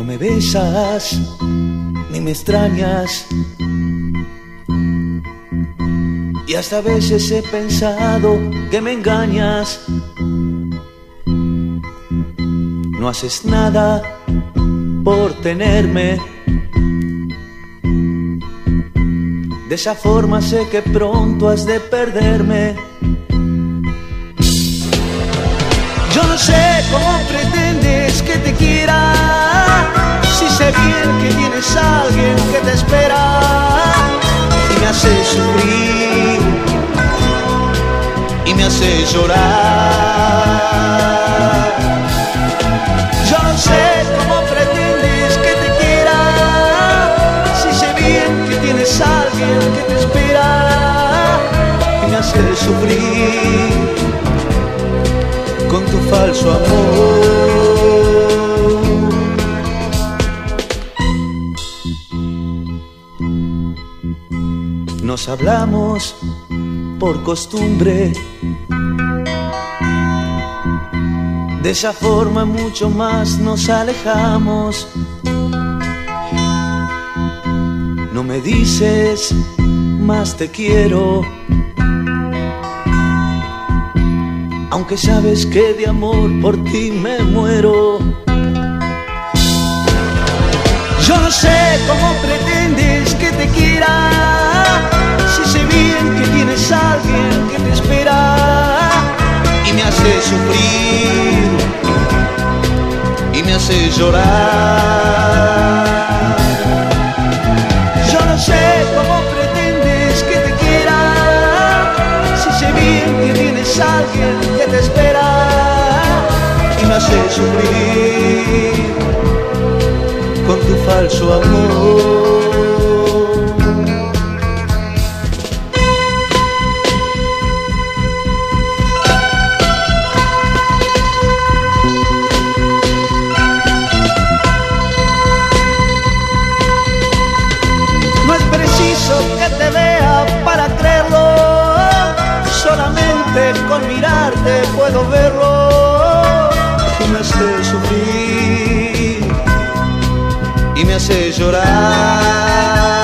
me besas, ni me extrañas. Y hasta a veces he pensado que me engañas. No haces nada por tenerme. De esa forma sé que pronto has de perderme. Yo no sé cómo pretendes que te quiera, si sé bien que tienes a alguien que te espera y me hace sufrir y me hace llorar. Yo no sé cómo pretendes que te quiera, si sé bien que tienes a alguien que te espera y me hace sufrir con tu falso amor. Nos hablamos por costumbre, de esa forma mucho más nos alejamos. No me dices más te quiero, aunque sabes que de amor por ti me muero. Yo no sé cómo pretendes que te quiera, si sé bien que tienes a alguien que te espera y me hace sufrir y me hace llorar. Yo no sé cómo pretendes que te quiera, si sé bien que tienes a alguien que te espera y me hace sufrir con tu falso amor. No es preciso que te vea para creerlo, solamente con mirarte puedo verlo y me hace sufrir y me hace llorar.